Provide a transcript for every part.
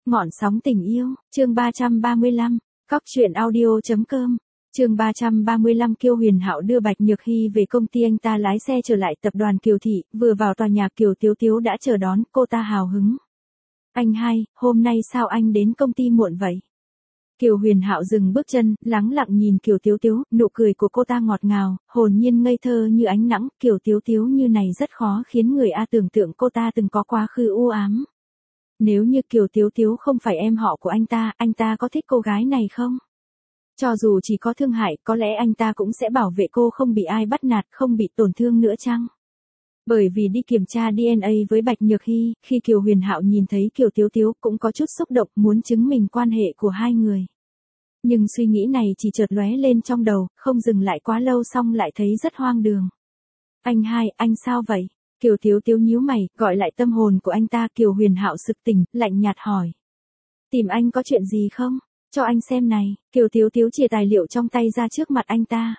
Ngọn sóng tình yêu, chương 335, cóc truyện audio.com, chương 335. Kiều Huyền Hạo đưa Bạch Nhược Hy về công ty. Anh ta lái xe trở lại tập đoàn Kiều Thị, vừa vào tòa nhà Kiều Tiếu Tiếu đã chờ đón, cô ta hào hứng. Anh hai, hôm nay sao anh đến công ty muộn vậy? Kiều Huyền Hạo dừng bước chân, lắng lặng nhìn Kiều Tiếu Tiếu, nụ cười của cô ta ngọt ngào, hồn nhiên ngây thơ như ánh nắng. Kiều Tiếu Tiếu như này rất khó khiến người tưởng tượng cô ta từng có quá khứ u ám. Nếu như Kiều Tiếu Tiếu không phải em họ của anh ta có thích cô gái này không? Cho dù chỉ có thương hại, có lẽ anh ta cũng sẽ bảo vệ cô không bị ai bắt nạt, không bị tổn thương nữa chăng? Bởi vì đi kiểm tra DNA với Bạch Nhược Hy, khi Kiều Huyền Hạo nhìn thấy Kiều Tiếu Tiếu cũng có chút xúc động, muốn chứng minh quan hệ của hai người. Nhưng suy nghĩ này chỉ chợt lóe lên trong đầu, không dừng lại quá lâu xong lại thấy rất hoang đường. Anh hai, anh sao vậy? Kiều Tiếu Tiếu nhíu mày, gọi lại tâm hồn của anh ta. Kiều Huyền Hạo sực tỉnh, lạnh nhạt hỏi. Tìm anh có chuyện gì không? Cho anh xem này. Kiều Tiếu Tiếu chìa tài liệu trong tay ra trước mặt anh ta.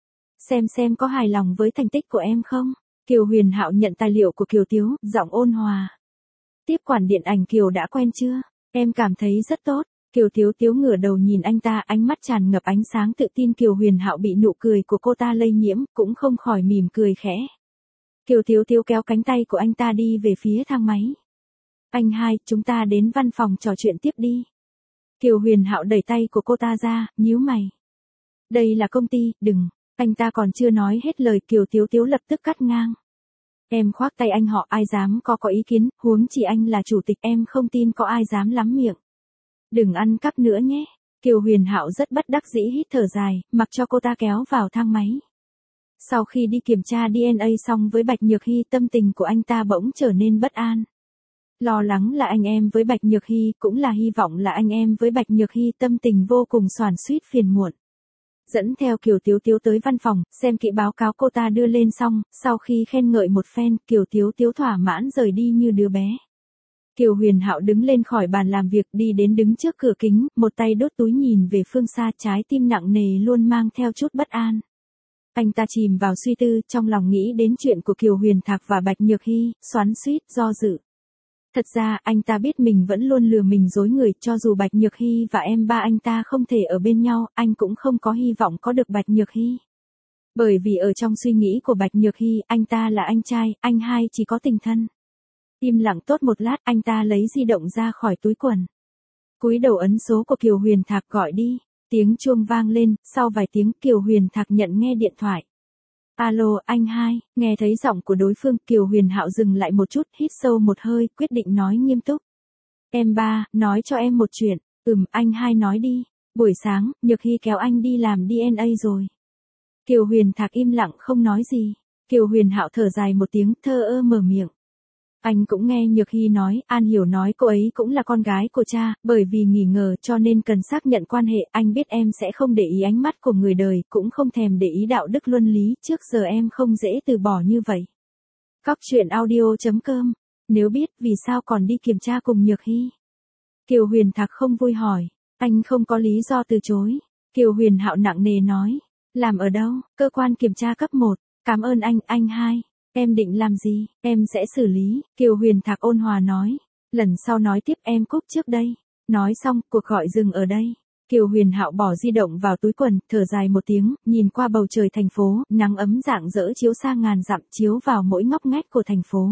Xem có hài lòng với thành tích của em không? Kiều Huyền Hạo nhận tài liệu của Kiều Tiếu, giọng ôn hòa. Tiếp quản điện ảnh Kiều đã quen chưa? Em cảm thấy rất tốt. Kiều Tiếu Tiếu ngửa đầu nhìn anh ta, ánh mắt tràn ngập ánh sáng tự tin. Kiều Huyền Hạo bị nụ cười của cô ta lây nhiễm, cũng không khỏi mỉm cười khẽ. Kiều Tiếu Tiếu kéo cánh tay của anh ta đi về phía thang máy. Anh hai, chúng ta đến văn phòng trò chuyện tiếp đi. Kiều Huyền Hạo đẩy tay của cô ta ra, nhíu mày. Đây là công ty, đừng. Anh ta còn chưa nói hết lời, Kiều Tiếu Tiếu lập tức cắt ngang. Em khoác tay anh họ, ai dám có ý kiến, huống chỉ anh là chủ tịch, em không tin có ai dám lắm miệng. Đừng ăn cắp nữa nhé. Kiều Huyền Hạo rất bất đắc dĩ hít thở dài, mặc cho cô ta kéo vào thang máy. Sau khi đi kiểm tra DNA xong với Bạch Nhược Hy, tâm tình của anh ta bỗng trở nên bất an. Lo lắng là anh em với Bạch Nhược Hy, cũng là hy vọng là anh em với Bạch Nhược Hy, tâm tình vô cùng xoắn xuýt phiền muộn. Dẫn theo Kiều Tiếu Tiếu tới văn phòng, xem kỹ báo cáo cô ta đưa lên xong, sau khi khen ngợi một phen, Kiều Tiếu Tiếu thỏa mãn rời đi như đứa bé. Kiều Huyền Hạo đứng lên khỏi bàn làm việc, đi đến đứng trước cửa kính, một tay đốt túi nhìn về phương xa, trái tim nặng nề luôn mang theo chút bất an. Anh ta chìm vào suy tư, trong lòng nghĩ đến chuyện của Kiều Huyền Thạc và Bạch Nhược Hy, xoắn xuýt, do dự. Thật ra, anh ta biết mình vẫn luôn lừa mình dối người, cho dù Bạch Nhược Hy và em ba anh ta không thể ở bên nhau, anh cũng không có hy vọng có được Bạch Nhược Hy. Bởi vì ở trong suy nghĩ của Bạch Nhược Hy, anh ta là anh trai, anh hai chỉ có tình thân. Im lặng tốt một lát, anh ta lấy di động ra khỏi túi quần. Cúi đầu ấn số của Kiều Huyền Thạc gọi đi. Tiếng chuông vang lên, sau vài tiếng Kiều Huyền Thạc nhận nghe điện thoại. Alo, anh hai. Nghe thấy giọng của đối phương, Kiều Huyền Hạo dừng lại một chút, hít sâu một hơi, quyết định nói nghiêm túc. Em ba, nói cho em một chuyện. Anh hai nói đi. Buổi sáng, Nhược Hy kéo anh đi làm DNA rồi. Kiều Huyền Thạc im lặng không nói gì. Kiều Huyền Hạo thở dài một tiếng, thờ ơ mở miệng. Anh cũng nghe Nhược Hy nói, An Hiểu nói cô ấy cũng là con gái của cha, bởi vì nghi ngờ cho nên cần xác nhận quan hệ. Anh biết em sẽ không để ý ánh mắt của người đời, cũng không thèm để ý đạo đức luân lý, trước giờ em không dễ từ bỏ như vậy. Cóc truyện audio.com, nếu biết vì sao còn đi kiểm tra cùng Nhược Hy? Kiều Huyền Thạc không vui hỏi, anh không có lý do từ chối. Kiều Huyền Hạo nặng nề nói, làm ở đâu? Cơ quan kiểm tra cấp 1, cảm ơn anh hai. Em định làm gì? Em sẽ xử lý. Kiều Huyền Thạc ôn hòa nói. Lần sau nói tiếp, em cúp trước đây. Nói xong, cuộc gọi dừng ở đây. Kiều Huyền Hạo bỏ di động vào túi quần, thở dài một tiếng, nhìn qua bầu trời thành phố, nắng ấm rạng rỡ chiếu xa ngàn dặm, chiếu vào mỗi ngóc ngách của thành phố.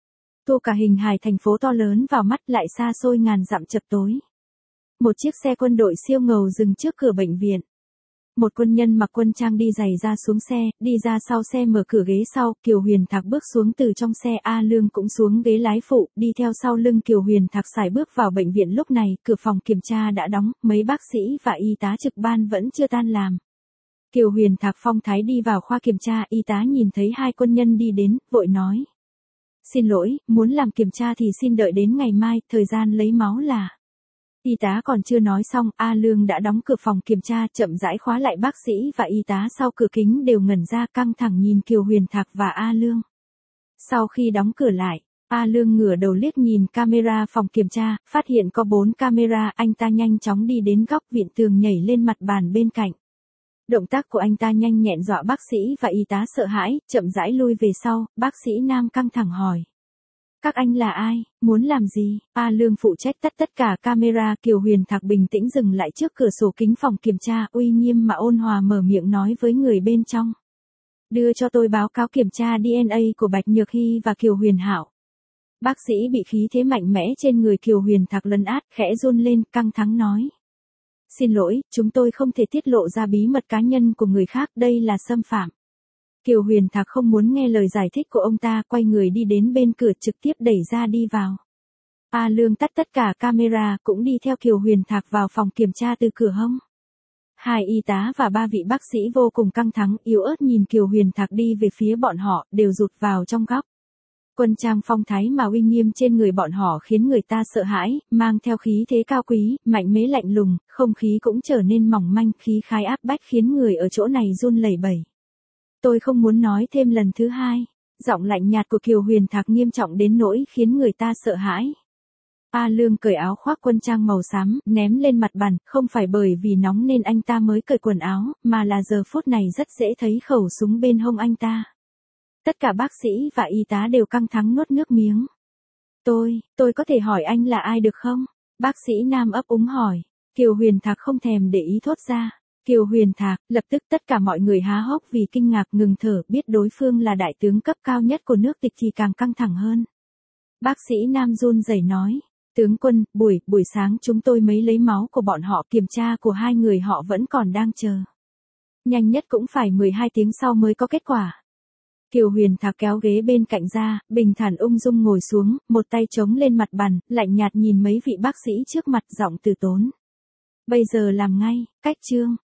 Tô cả hình hài thành phố to lớn vào mắt, lại xa xôi ngàn dặm chập tối. Một chiếc xe quân đội siêu ngầu dừng trước cửa bệnh viện. Một quân nhân mặc quân trang đi giày ra xuống xe, đi ra sau xe mở cửa ghế sau, Kiều Huyền Thạc bước xuống từ trong xe, A Lương cũng xuống ghế lái phụ, đi theo sau lưng Kiều Huyền Thạc sải bước vào bệnh viện. Lúc này, cửa phòng kiểm tra đã đóng, mấy bác sĩ và y tá trực ban vẫn chưa tan làm. Kiều Huyền Thạc phong thái đi vào khoa kiểm tra, y tá nhìn thấy hai quân nhân đi đến, vội nói. Xin lỗi, muốn làm kiểm tra thì xin đợi đến ngày mai, thời gian lấy máu là... Y tá còn chưa nói xong, A Lương đã đóng cửa phòng kiểm tra, chậm rãi khóa lại. Bác sĩ và y tá sau cửa kính đều ngẩn ra, căng thẳng nhìn Kiều Huyền Thạc và A Lương. Sau khi đóng cửa lại, A Lương ngửa đầu liếc nhìn camera phòng kiểm tra, phát hiện có 4 camera, anh ta nhanh chóng đi đến góc viện tường, nhảy lên mặt bàn bên cạnh. Động tác của anh ta nhanh nhẹn dọa bác sĩ và y tá sợ hãi, chậm rãi lui về sau. Bác sĩ nam căng thẳng hỏi. Các anh là ai, muốn làm gì? A Lương phụ trách tắt tất cả camera. Kiều Huyền Thạc bình tĩnh dừng lại trước cửa sổ kính phòng kiểm tra, uy nghiêm mà ôn hòa mở miệng nói với người bên trong. Đưa cho tôi báo cáo kiểm tra DNA của Bạch Nhược Hy và Kiều Huyền Hạo. Bác sĩ bị khí thế mạnh mẽ trên người Kiều Huyền Thạc lấn át, khẽ run lên, căng thẳng nói. Xin lỗi, chúng tôi không thể tiết lộ ra bí mật cá nhân của người khác, đây là xâm phạm. Kiều Huyền Thạc không muốn nghe lời giải thích của ông ta, quay người đi đến bên cửa trực tiếp đẩy ra đi vào. A Lương tắt tất cả camera, cũng đi theo Kiều Huyền Thạc vào phòng kiểm tra từ cửa hông. Hai y tá và ba vị bác sĩ vô cùng căng thẳng, yếu ớt nhìn Kiều Huyền Thạc đi về phía bọn họ, đều rụt vào trong góc. Quân trang phong thái mà uy nghiêm trên người bọn họ khiến người ta sợ hãi, mang theo khí thế cao quý, mạnh mẽ lạnh lùng, không khí cũng trở nên mỏng manh, khí khái áp bách khiến người ở chỗ này run lẩy bẩy. Tôi không muốn nói thêm lần thứ hai. Giọng lạnh nhạt của Kiều Huyền Thạc nghiêm trọng đến nỗi khiến người ta sợ hãi. A Lương cởi áo khoác quân trang màu xám, ném lên mặt bàn, không phải bởi vì nóng nên anh ta mới cởi quần áo, mà là giờ phút này rất dễ thấy khẩu súng bên hông anh ta. Tất cả bác sĩ và y tá đều căng thẳng nuốt nước miếng. Tôi có thể hỏi anh là ai được không? Bác sĩ nam ấp úng hỏi. Kiều Huyền Thạc không thèm để ý thốt ra. Kiều Huyền Thạc, lập tức tất cả mọi người há hốc vì kinh ngạc ngừng thở, biết đối phương là đại tướng cấp cao nhất của nước Tịch thì càng căng thẳng hơn. Bác sĩ nam run rẩy nói. Tướng quân, buổi sáng chúng tôi mới lấy máu của bọn họ, kiểm tra của hai người họ vẫn còn đang chờ. Nhanh nhất cũng phải 12 tiếng sau mới có kết quả. Kiều Huyền Thạc kéo ghế bên cạnh ra, bình thản ung dung ngồi xuống, một tay chống lên mặt bàn, lạnh nhạt nhìn mấy vị bác sĩ trước mặt, giọng từ tốn. Bây giờ làm ngay, cách chương.